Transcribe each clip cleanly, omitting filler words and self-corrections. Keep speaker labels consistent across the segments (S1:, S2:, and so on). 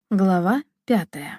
S1: Глава 5.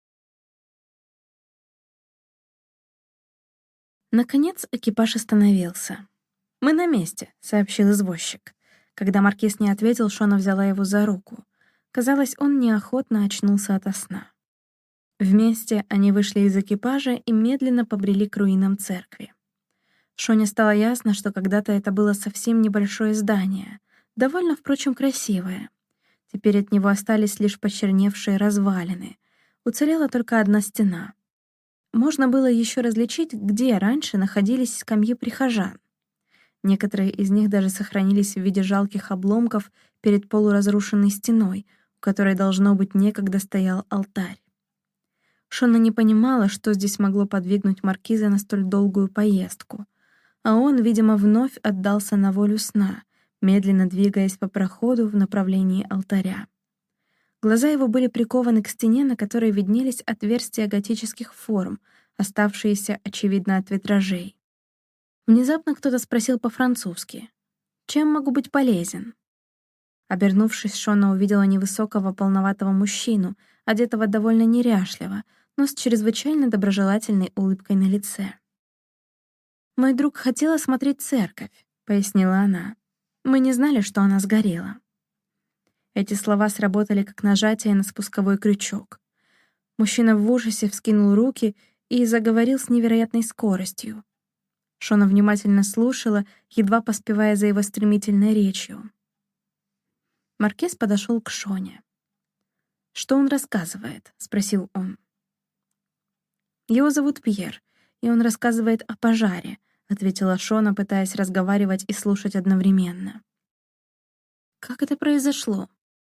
S1: Наконец экипаж остановился. «Мы на месте», — сообщил извозчик. Когда маркиз не ответил, Шона взяла его за руку. Казалось, он неохотно очнулся ото сна. Вместе они вышли из экипажа и медленно побрели к руинам церкви. Шоне стало ясно, что когда-то это было совсем небольшое здание, довольно, впрочем, красивое. Теперь от него остались лишь почерневшие развалины. Уцелела только одна стена. Можно было еще различить, где раньше находились скамьи прихожан. Некоторые из них даже сохранились в виде жалких обломков перед полуразрушенной стеной, у которой, должно быть, некогда стоял алтарь. Шона не понимала, что здесь могло подвигнуть маркиза на столь долгую поездку, а он, видимо, вновь отдался на волю сна, медленно двигаясь по проходу в направлении алтаря. Глаза его были прикованы к стене, на которой виднелись отверстия готических форм, оставшиеся, очевидно, от витражей. Внезапно кто-то спросил по-французски: «Чем могу быть полезен?» Обернувшись, Шона увидела невысокого полноватого мужчину, одетого довольно неряшливо, но с чрезвычайно доброжелательной улыбкой на лице. «Мой друг хотел осмотреть церковь», — пояснила она. «Мы не знали, что она сгорела». Эти слова сработали как нажатие на спусковой крючок. Мужчина в ужасе вскинул руки и заговорил с невероятной скоростью. Шона внимательно слушала, едва поспевая за его стремительной речью. Маркиз подошел к Шоне. «Что он рассказывает?» — спросил он. «Его зовут Пьер, и он рассказывает о пожаре», — ответила Шона, пытаясь разговаривать и слушать одновременно. «Как это произошло?»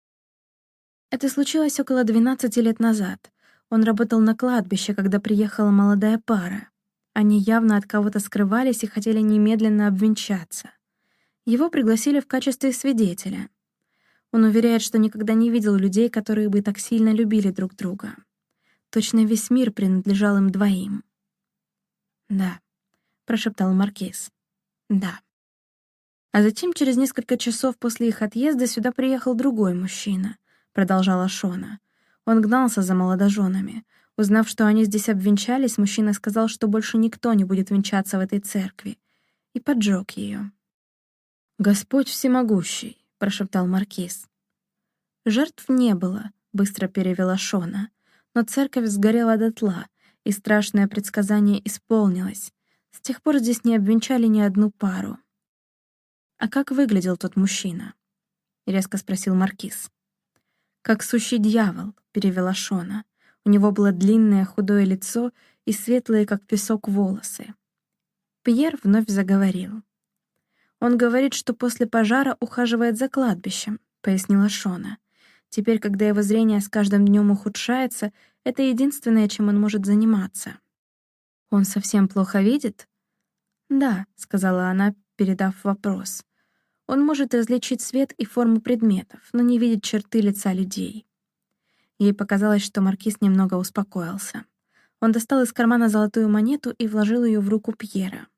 S1: Это случилось около 12 лет назад. Он работал на кладбище, когда приехала молодая пара. Они явно от кого-то скрывались и хотели немедленно обвенчаться. Его пригласили в качестве свидетеля. Он уверяет, что никогда не видел людей, которые бы так сильно любили друг друга. Точно весь мир принадлежал им двоим. «Да», — прошептал маркиз. «Да». А затем, через несколько часов после их отъезда, сюда приехал другой мужчина, продолжала Шона. Он гнался за молодоженами. Узнав, что они здесь обвенчались, мужчина сказал, что больше никто не будет венчаться в этой церкви, и поджег ее. «Господь всемогущий», — прошептал маркиз. «Жертв не было», — быстро перевела Шона. «Но церковь сгорела дотла, и страшное предсказание исполнилось. С тех пор здесь не обвенчали ни одну пару». «А как выглядел тот мужчина?» — резко спросил маркиз. «Как сущий дьявол», — перевела Шона. У него было длинное худое лицо и светлые, как песок, волосы. Пьер вновь заговорил. «Он говорит, что после пожара ухаживает за кладбищем», — пояснила Шона. «Теперь, когда его зрение с каждым днем ухудшается, это единственное, чем он может заниматься». «Он совсем плохо видит?» «Да», — сказала она, передав вопрос. «Он может различить цвет и форму предметов, но не видит черты лица людей». Ей показалось, что маркиз немного успокоился. Он достал из кармана золотую монету и вложил ее в руку Пьера.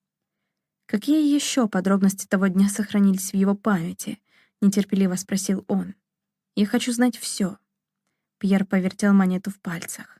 S1: «Какие еще подробности того дня сохранились в его памяти?» — нетерпеливо спросил он. «Я хочу знать все». Пьер повертел монету в пальцах.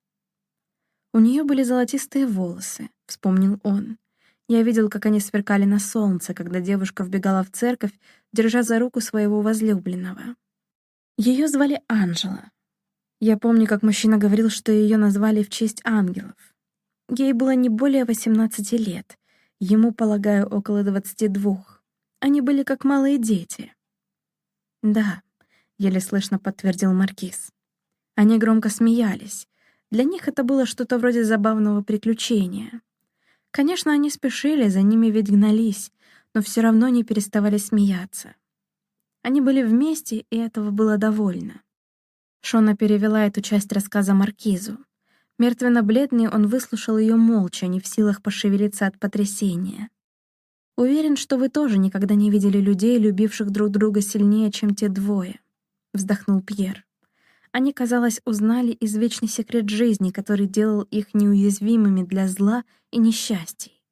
S1: «У нее были золотистые волосы», — вспомнил он. «Я видел, как они сверкали на солнце, когда девушка вбегала в церковь, держа за руку своего возлюбленного. Ее звали Анжела. Я помню, как мужчина говорил, что ее назвали в честь ангелов. Ей было не более 18 лет, ему, полагаю, около 22. Они были как малые дети». «Да», — еле слышно подтвердил маркиз. Они громко смеялись. Для них это было что-то вроде забавного приключения. Конечно, они спешили, за ними ведь гнались, но все равно не переставали смеяться. Они были вместе, и этого было довольно. Шона перевела эту часть рассказа маркизу. Мертвенно-бледный, он выслушал ее молча, не в силах пошевелиться от потрясения. «Уверен, что вы тоже никогда не видели людей, любивших друг друга сильнее, чем те двое», — вздохнул Пьер. «Они, казалось, узнали извечный секрет жизни, который делал их неуязвимыми для зла и несчастий.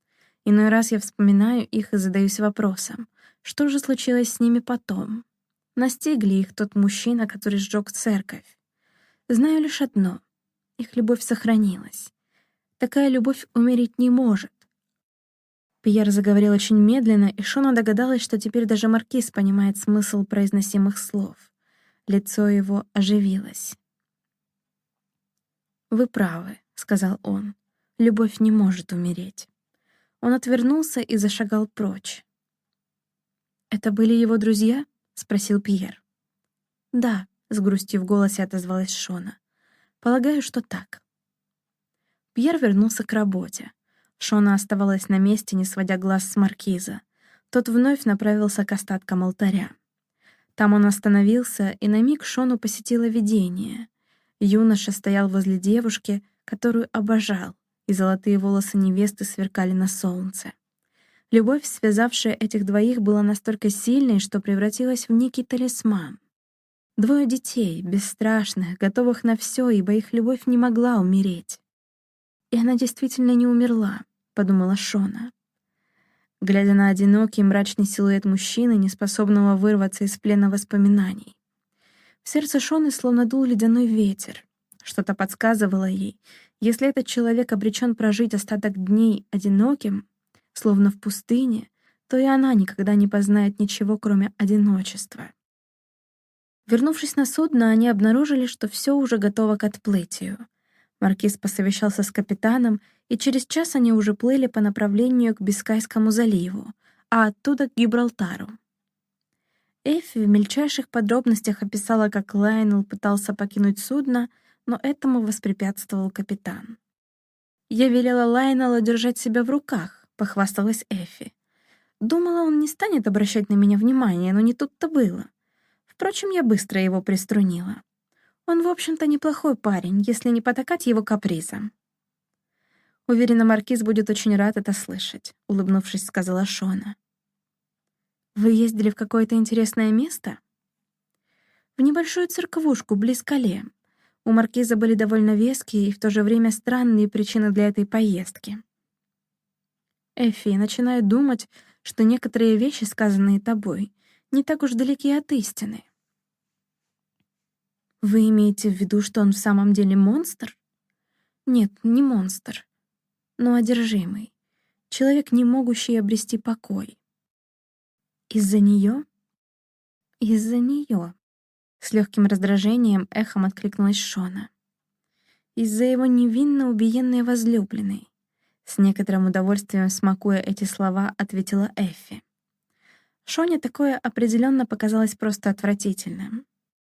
S1: Иной раз я вспоминаю их и задаюсь вопросом, что же случилось с ними потом? Настигли их тот мужчина, который сжег церковь. Знаю лишь одно — их любовь сохранилась. Такая любовь умереть не может. Пьер заговорил очень медленно, и Шона догадалась, что теперь даже маркиз понимает смысл произносимых слов. Лицо его оживилось. «Вы правы», — сказал он. «Любовь не может умереть». Он отвернулся и зашагал прочь. «Это были его друзья?» — спросил Пьер. «Да», — с грустью в голосе отозвалась Шона. «Полагаю, что так». Пьер вернулся к работе. Шона оставалась на месте, не сводя глаз с маркиза. Тот вновь направился к остаткам алтаря. Там он остановился, и на миг Шону посетило видение. Юноша стоял возле девушки, которую обожал, и золотые волосы невесты сверкали на солнце. Любовь, связавшая этих двоих, была настолько сильной, что превратилась в некий талисман. Двое детей, бесстрашных, готовых на все, ибо их любовь не могла умереть. «И она действительно не умерла», — подумала Шона. Глядя на одинокий мрачный силуэт мужчины, неспособного вырваться из плена воспоминаний. В сердце Шоны словно дул ледяной ветер. Что-то подсказывало ей, если этот человек обречен прожить остаток дней одиноким, словно в пустыне, то и она никогда не познает ничего, кроме одиночества. Вернувшись на судно, они обнаружили, что все уже готово к отплытию. Маркиз посовещался с капитаном, и через час они уже плыли по направлению к Бискайскому заливу, а оттуда к Гибралтару. Эффи в мельчайших подробностях описала, как Лайонелл пытался покинуть судно, но этому воспрепятствовал капитан. «Я велела Лайонеллу держать себя в руках», — похвасталась Эффи. «Думала, он не станет обращать на меня внимания, но не тут-то было. Впрочем, я быстро его приструнила. Он, в общем-то, неплохой парень, если не потакать его капризам». «Уверена, маркиз будет очень рад это слышать», — улыбнувшись, сказала Шона. «Вы ездили в какое-то интересное место?» «В небольшую церквушку близ Кале. У маркиза были довольно веские и в то же время странные причины для этой поездки». «Эффи, я начинаю думать, что некоторые вещи, сказанные тобой, не так уж далеки от истины». «Вы имеете в виду, что он в самом деле монстр?» «Нет, не монстр, но одержимый. Человек, не могущий обрести покой». «Из-за нее?» «Из-за нее», — с легким раздражением эхом откликнулась Шона. «Из-за его невинно убиенной возлюбленной», — с некоторым удовольствием смакуя эти слова, ответила Эффи. Шоне такое определенно показалось просто отвратительным.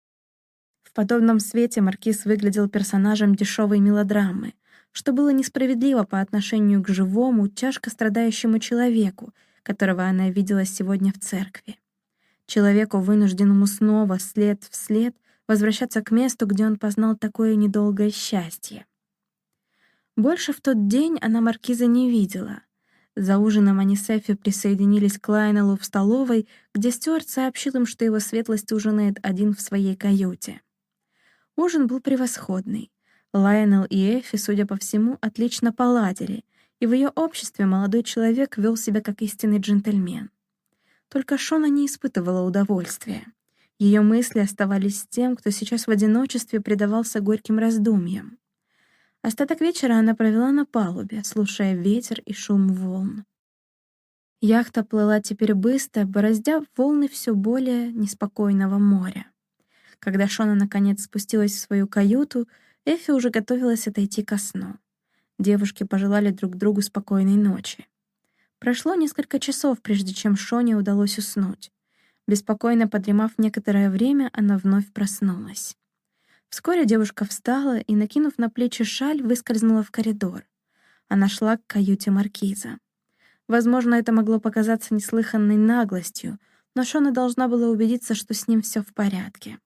S1: В подобном свете маркиз выглядел персонажем дешевой мелодрамы, что было несправедливо по отношению к живому, тяжко страдающему человеку, которого она видела сегодня в церкви. Человеку, вынужденному снова, след в след, возвращаться к месту, где он познал такое недолгое счастье. Больше в тот день она маркиза не видела. За ужином они с Эффи присоединились к Лайонеллу в столовой, где Стюарт сообщил им, что его светлость ужинает один в своей каюте. Ужин был превосходный. Лайонелл и Эффи, судя по всему, отлично поладили, и в ее обществе молодой человек вел себя как истинный джентльмен. Только Шона не испытывала удовольствия. Ее мысли оставались с тем, кто сейчас в одиночестве предавался горьким раздумьям. Остаток вечера она провела на палубе, слушая ветер и шум волн. Яхта плыла теперь быстро, бороздя волны все более неспокойного моря. Когда Шона наконец спустилась в свою каюту, Эффи уже готовилась отойти ко сну. Девушки пожелали друг другу спокойной ночи. Прошло несколько часов, прежде чем Шоне удалось уснуть. Беспокойно подремав некоторое время, она вновь проснулась. Вскоре девушка встала и, накинув на плечи шаль, выскользнула в коридор. Она шла к каюте маркиза. Возможно, это могло показаться неслыханной наглостью, но Шона должна была убедиться, что с ним все в порядке.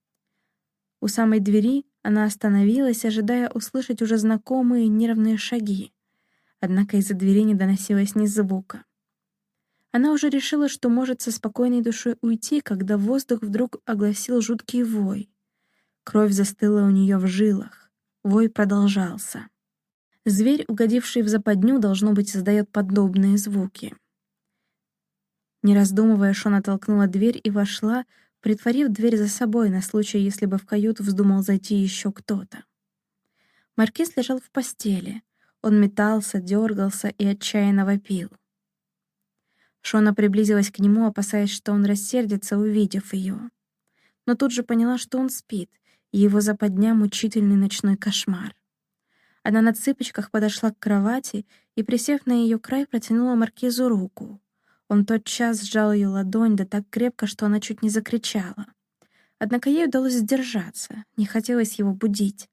S1: У самой двери она остановилась, ожидая услышать уже знакомые нервные шаги. Однако из-за двери не доносилось ни звука. Она уже решила, что может со спокойной душой уйти, когда воздух вдруг огласил жуткий вой. Кровь застыла у нее в жилах. Вой продолжался. Зверь, угодивший в западню, должно быть, издает подобные звуки. Не раздумывая, Шона толкнула дверь и вошла, притворив дверь за собой на случай, если бы в каюту вздумал зайти еще кто-то. Маркиз лежал в постели. Он метался, дергался и отчаянно вопил. Шона приблизилась к нему, опасаясь, что он рассердится, увидев ее. Но тут же поняла, что он спит, и его западня — мучительный ночной кошмар. Она на цыпочках подошла к кровати и, присев на ее край, протянула маркизу руку. Он тотчас сжал ее ладонь, да так крепко, что она чуть не закричала. Однако ей удалось сдержаться, не хотелось его будить.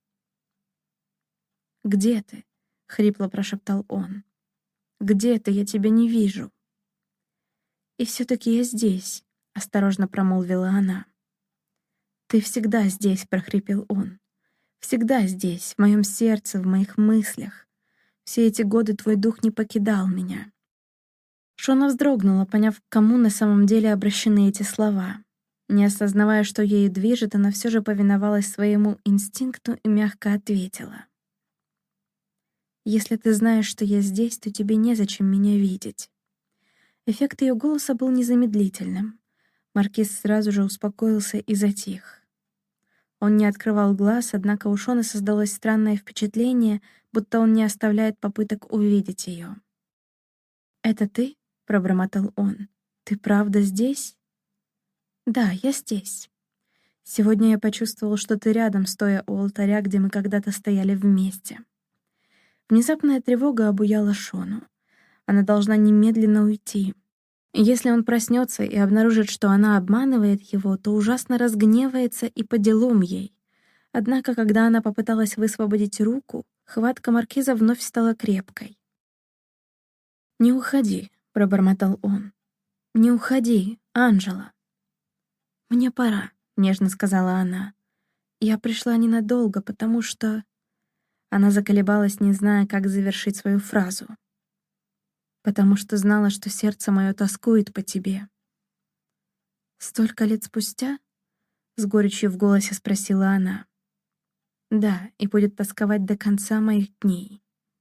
S1: «Где ты?» — хрипло прошептал он. «Где ты? Я тебя не вижу». «И все-таки я здесь», — осторожно промолвила она. «Ты всегда здесь», — прохрипел он. «Всегда здесь, в моем сердце, в моих мыслях. Все эти годы твой дух не покидал меня». Шона вздрогнула, поняв, к кому на самом деле обращены эти слова. Не осознавая, что ею движет, она все же повиновалась своему инстинкту и мягко ответила. «Если ты знаешь, что я здесь, то тебе незачем меня видеть». Эффект ее голоса был незамедлительным. Маркиз сразу же успокоился и затих. Он не открывал глаз, однако у Шоны создалось странное впечатление, будто он не оставляет попыток увидеть ее. «Это ты?» — пробормотал он. «Ты правда здесь?» «Да, я здесь. Сегодня я почувствовал, что ты рядом, стоя у алтаря, где мы когда-то стояли вместе». Внезапная тревога обуяла Шону. Она должна немедленно уйти. Если он проснется и обнаружит, что она обманывает его, то ужасно разгневается и по делам ей. Однако, когда она попыталась высвободить руку, хватка маркиза вновь стала крепкой. «Не уходи», — пробормотал он. «Не уходи, Анжела». «Мне пора», — нежно сказала она. «Я пришла ненадолго, потому что...» Она заколебалась, не зная, как завершить свою фразу. «Потому что знала, что сердце мое тоскует по тебе». «Столько лет спустя?» — с горечью в голосе спросила она. «Да, и будет тосковать до конца моих дней».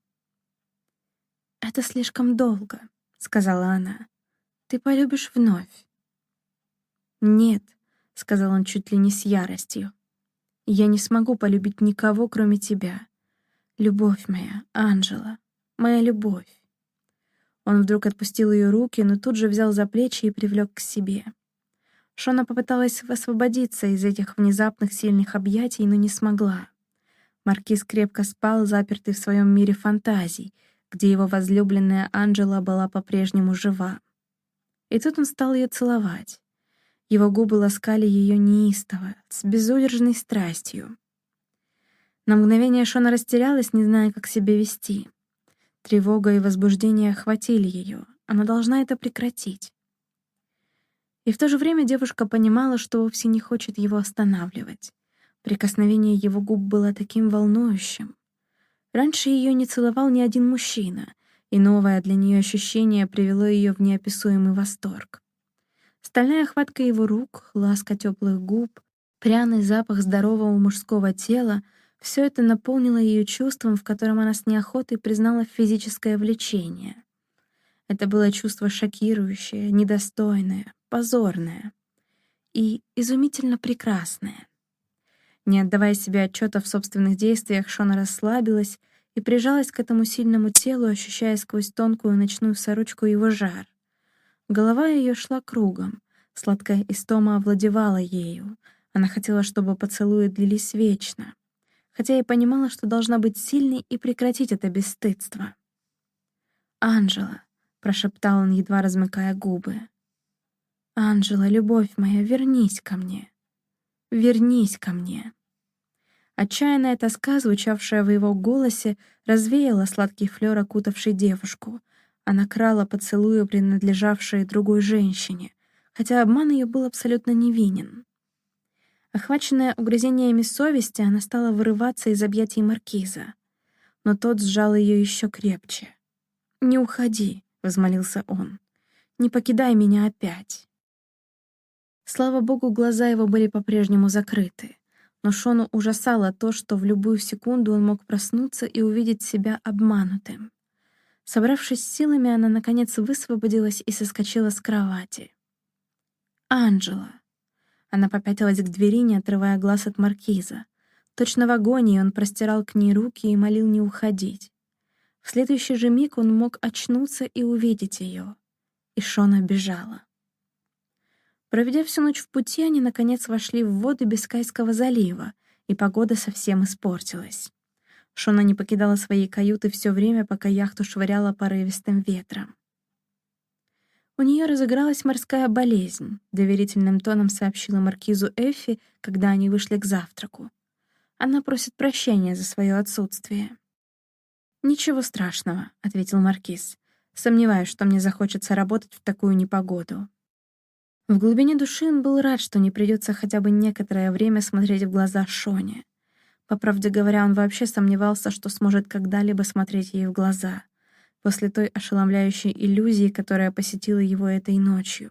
S1: «Это слишком долго», — сказала она. «Ты полюбишь вновь». «Нет», — сказал он чуть ли не с яростью. «Я не смогу полюбить никого, кроме тебя. Любовь моя, Анжела, моя любовь». Он вдруг отпустил ее руки, но тут же взял за плечи и привлек к себе. Шона попыталась освободиться из этих внезапных сильных объятий, но не смогла. Маркиз крепко спал, запертый в своем мире фантазий, где его возлюбленная Анжела была по-прежнему жива. И тут он стал ее целовать. Его губы ласкали ее неистово, с безудержной страстью. На мгновение Шона растерялась, не зная, как себя вести. Тревога и возбуждение охватили ее. Она должна это прекратить. И в то же время девушка понимала, что вовсе не хочет его останавливать. Прикосновение его губ было таким волнующим. Раньше ее не целовал ни один мужчина, и новое для нее ощущение привело ее в неописуемый восторг. Стальная хватка его рук, ласка теплых губ, пряный запах здорового мужского тела — все это наполнило ее чувством, в котором она с неохотой признала физическое влечение. Это было чувство шокирующее, недостойное, позорное и изумительно прекрасное. Не отдавая себе отчета в собственных действиях, Шона расслабилась и прижалась к этому сильному телу, ощущая сквозь тонкую ночную сорочку его жар. Голова ее шла кругом, сладкая истома овладевала ею. Она хотела, чтобы поцелуи длились вечно, хотя и понимала, что должна быть сильной и прекратить это бесстыдство. «Анжела», — прошептал он, едва размыкая губы. «Анжела, любовь моя, вернись ко мне. Вернись ко мне». Отчаянная тоска, звучавшая в его голосе, развеяла сладкий флёр, окутавший девушку. Она крала поцелуи, принадлежавшие другой женщине, хотя обман ее был абсолютно невинен. Охваченная угрызениями совести, она стала вырываться из объятий маркиза, но тот сжал ее еще крепче. «Не уходи», — возмолился он, — «не покидай меня опять». Слава богу, глаза его были по-прежнему закрыты, но Шону ужасало то, что в любую секунду он мог проснуться и увидеть себя обманутым. Собравшись с силами, она, наконец, высвободилась и соскочила с кровати. «Анжела!» Она попятилась к двери, не отрывая глаз от маркиза. Точно в агонии он простирал к ней руки и молил не уходить. В следующий же миг он мог очнуться и увидеть ее. И Шона бежала. Проведя всю ночь в пути, они, наконец, вошли в воды Бискайского залива, и погода совсем испортилась. Шона не покидала своей каюты все время, пока яхту швыряла порывистым ветром. «У нее разыгралась морская болезнь», — доверительным тоном сообщила маркизу Эффи, когда они вышли к завтраку. «Она просит прощения за свое отсутствие». «Ничего страшного», — ответил маркиз. «Сомневаюсь, что мне захочется работать в такую непогоду». В глубине души он был рад, что не придется хотя бы некоторое время смотреть в глаза Шоне. По правде говоря, он вообще сомневался, что сможет когда-либо смотреть ей в глаза, после той ошеломляющей иллюзии, которая посетила его этой ночью.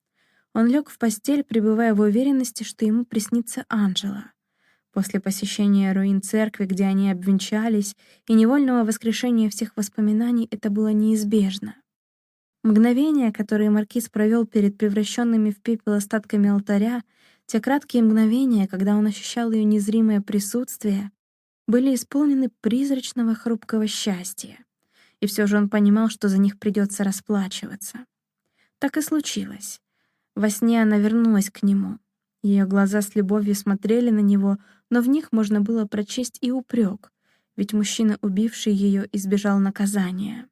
S1: Он лег в постель, пребывая в уверенности, что ему приснится Анжела. После посещения руин церкви, где они обвенчались, и невольного воскрешения всех воспоминаний, это было неизбежно. Мгновения, которые маркиз провел перед превращенными в пепел остатками алтаря, те краткие мгновения, когда он ощущал ее незримое присутствие, были исполнены призрачного хрупкого счастья. И все же он понимал, что за них придется расплачиваться. Так и случилось. Во сне она вернулась к нему. Ее глаза с любовью смотрели на него, но в них можно было прочесть и упрек, ведь мужчина, убивший ее, избежал наказания.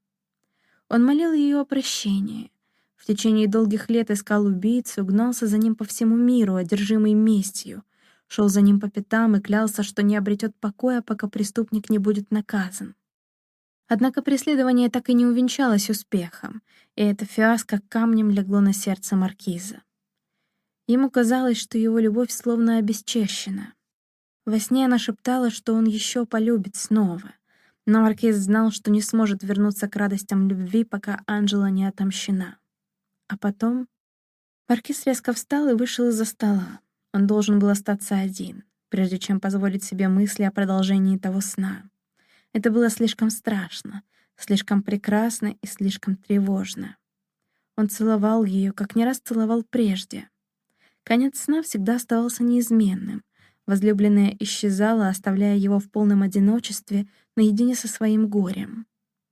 S1: Он молил ее о прощении. В течение долгих лет искал убийцу, гнался за ним по всему миру, одержимый местью, шел за ним по пятам и клялся, что не обретет покоя, пока преступник не будет наказан. Однако преследование так и не увенчалось успехом, и эта фиаско камнем легло на сердце маркиза. Ему казалось, что его любовь словно обесчещена. Во сне она шептала, что он еще полюбит снова, но маркиз знал, что не сможет вернуться к радостям любви, пока Анжела не отомщена. А потом маркиз резко встал и вышел из-за стола. Он должен был остаться один, прежде чем позволить себе мысли о продолжении того сна. Это было слишком страшно, слишком прекрасно и слишком тревожно. Он целовал ее, как не раз целовал прежде. Конец сна всегда оставался неизменным. Возлюбленная исчезала, оставляя его в полном одиночестве, наедине со своим горем.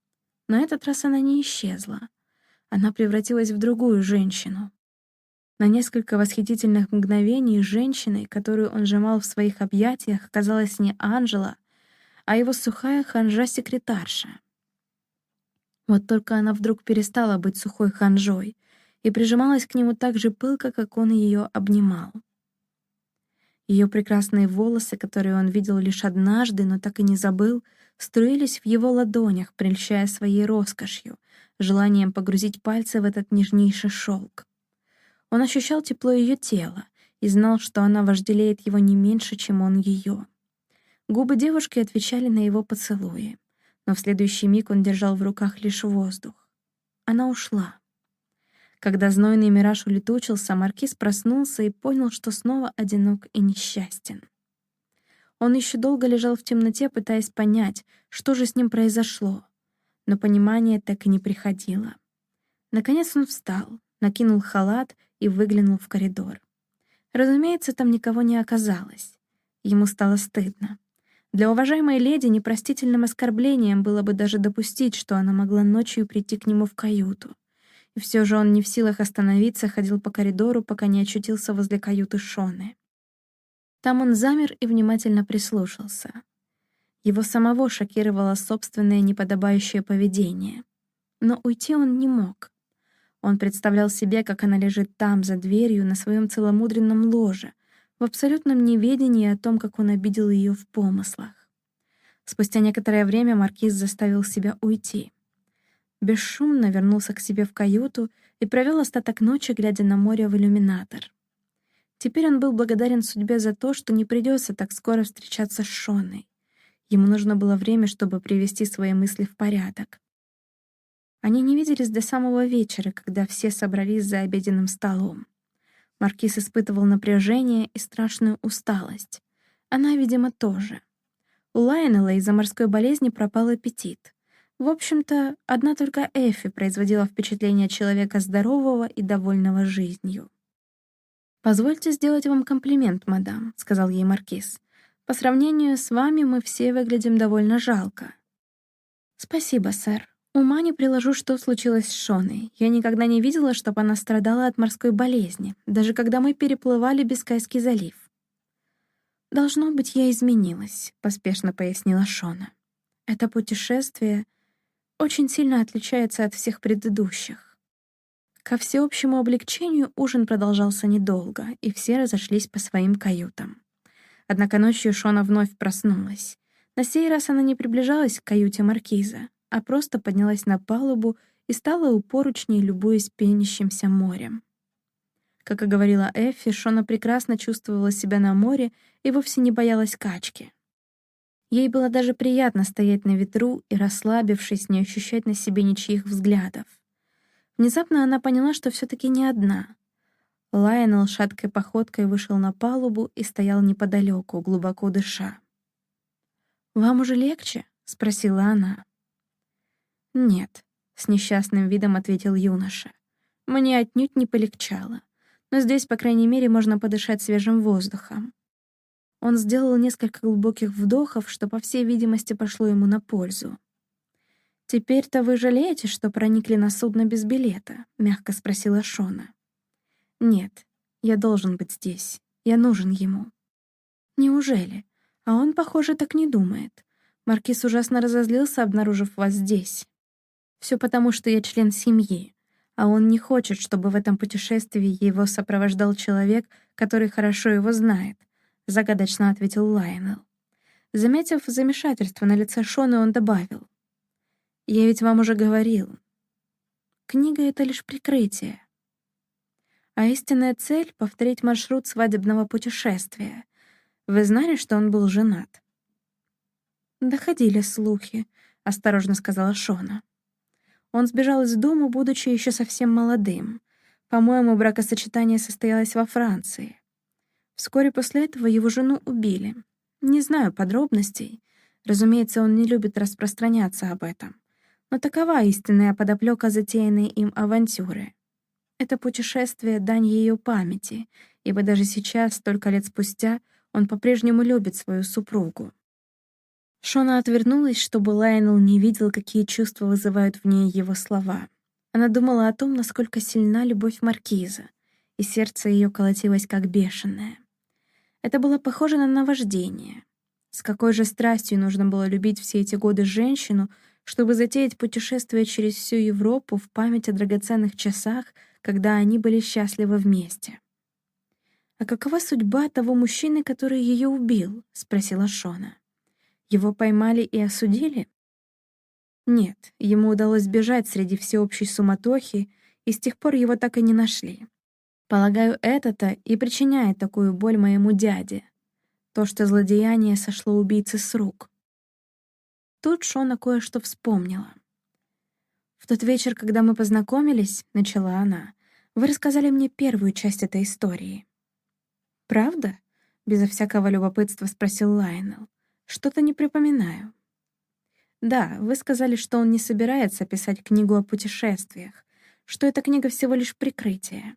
S1: Но этот раз она не исчезла. Она превратилась в другую женщину. На несколько восхитительных мгновений женщиной, которую он сжимал в своих объятиях, оказалась не Анжела, а его сухая ханжа-секретарша. Вот только она вдруг перестала быть сухой ханжой и прижималась к нему так же пылко, как он ее обнимал. Ее прекрасные волосы, которые он видел лишь однажды, но так и не забыл, струились в его ладонях, прельщая своей роскошью, желанием погрузить пальцы в этот нежнейший шелк. Он ощущал тепло ее тела и знал, что она вожделеет его не меньше, чем он ее. Губы девушки отвечали на его поцелуи, но в следующий миг он держал в руках лишь воздух. Она ушла. Когда знойный мираж улетучился, маркиз проснулся и понял, что снова одинок и несчастен. Он еще долго лежал в темноте, пытаясь понять, что же с ним произошло, но понимание так и не приходило. Наконец он встал, накинул халат и выглянул в коридор. Разумеется, там никого не оказалось. Ему стало стыдно. Для уважаемой леди непростительным оскорблением было бы даже допустить, что она могла ночью прийти к нему в каюту. И все же он не в силах остановиться, ходил по коридору, пока не очутился возле каюты Шоны. Там он замер и внимательно прислушался. Его самого шокировало собственное неподобающее поведение. Но уйти он не мог. Он представлял себе, как она лежит там, за дверью, на своем целомудренном ложе, в абсолютном неведении о том, как он обидел ее в помыслах. Спустя некоторое время маркиз заставил себя уйти. Бесшумно вернулся к себе в каюту и провел остаток ночи, глядя на море в иллюминатор. Теперь он был благодарен судьбе за то, что не придется так скоро встречаться с Шоной. Ему нужно было время, чтобы привести свои мысли в порядок. Они не виделись до самого вечера, когда все собрались за обеденным столом. Маркиз испытывал напряжение и страшную усталость. Она, видимо, тоже. У Лайонела из-за морской болезни пропал аппетит. В общем-то, одна только Эффи производила впечатление человека здорового и довольного жизнью. «Позвольте сделать вам комплимент, мадам», — сказал ей маркиз. «По сравнению с вами мы все выглядим довольно жалко». «Спасибо, сэр. Ума не приложу, что случилось с Шоной. Я никогда не видела, чтобы она страдала от морской болезни, даже когда мы переплывали Бискайский залив». «Должно быть, я изменилась», — поспешно пояснила Шона. «Это путешествие очень сильно отличается от всех предыдущих». Ко всеобщему облегчению ужин продолжался недолго, и все разошлись по своим каютам. Однако ночью Шона вновь проснулась. На сей раз она не приближалась к каюте маркиза, а просто поднялась на палубу и стала у поручней, любуясь пенящимся морем. Как и говорила Эффи, Шона прекрасно чувствовала себя на море и вовсе не боялась качки. Ей было даже приятно стоять на ветру и, расслабившись, не ощущать на себе ничьих взглядов. Внезапно она поняла, что все-таки не одна. Лайонелл шаткой походкой вышел на палубу и стоял неподалеку, глубоко дыша. «Вам уже легче?» — спросила она. «Нет», — с несчастным видом ответил юноша. «Мне отнюдь не полегчало. Но здесь, по крайней мере, можно подышать свежим воздухом». Он сделал несколько глубоких вдохов, что, по всей видимости, пошло ему на пользу. «Теперь-то вы жалеете, что проникли на судно без билета?» — мягко спросила Шона. «Нет, я должен быть здесь. Я нужен ему». «Неужели? А он, похоже, так не думает. Маркиз ужасно разозлился, обнаружив вас здесь. Все потому, что я член семьи, а он не хочет, чтобы в этом путешествии его сопровождал человек, который хорошо его знает», — загадочно ответил Лайонелл. Заметив замешательство на лице Шоны, он добавил: «Я ведь вам уже говорил. Книга — это лишь прикрытие. А истинная цель — повторить маршрут свадебного путешествия. Вы знали, что он был женат?» «Доходили слухи», — осторожно сказала Шона. «Он сбежал из дому, будучи еще совсем молодым. По-моему, бракосочетание состоялось во Франции. Вскоре после этого его жену убили. Не знаю подробностей. Разумеется, он не любит распространяться об этом. Но такова истинная подоплека затеянной им авантюры. Это путешествие — дань ее памяти, ибо даже сейчас, столько лет спустя, он по-прежнему любит свою супругу». Шона отвернулась, чтобы Лайонелл не видел, какие чувства вызывают в ней его слова. Она думала о том, насколько сильна любовь маркиза, и сердце ее колотилось как бешеное. Это было похоже на наваждение. С какой же страстью нужно было любить все эти годы женщину, чтобы затеять путешествие через всю Европу в память о драгоценных часах, когда они были счастливы вместе. «А какова судьба того мужчины, который ее убил?» — спросила Шона. «Его поймали и осудили?» «Нет, ему удалось бежать среди всеобщей суматохи, и с тех пор его так и не нашли. Полагаю, это-то и причиняет такую боль моему дяде. То, что злодеяние сошло убийце с рук». Тут Шона кое-что вспомнила. «В тот вечер, когда мы познакомились, — начала она, — вы рассказали мне первую часть этой истории». «Правда?» — безо всякого любопытства спросил Лайонелл. «Что-то не припоминаю». «Да, вы сказали, что он не собирается писать книгу о путешествиях, что эта книга всего лишь прикрытие».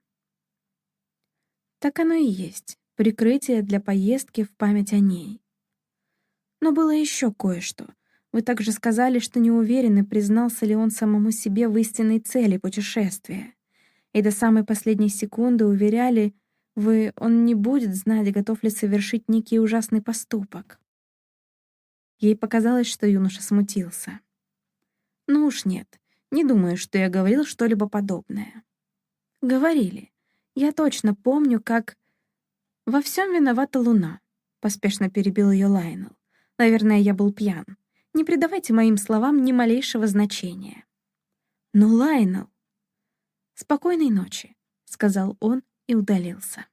S1: «Так оно и есть, прикрытие для поездки в память о ней. Но было еще кое-что. Вы также сказали, что не уверены, признался ли он самому себе в истинной цели путешествия. И до самой последней секунды уверяли вы, он не будет знать, готов ли совершить некий ужасный поступок». Ей показалось, что юноша смутился. «Ну уж нет, не думаю, что я говорил что-либо подобное». «Говорили. Я точно помню, как...» «Во всем виновата луна», — поспешно перебил ее Лайонелл. «Наверное, я был пьян. Не придавайте моим словам ни малейшего значения». «Но, Лайонелл...» «Спокойной ночи», — сказал он и удалился.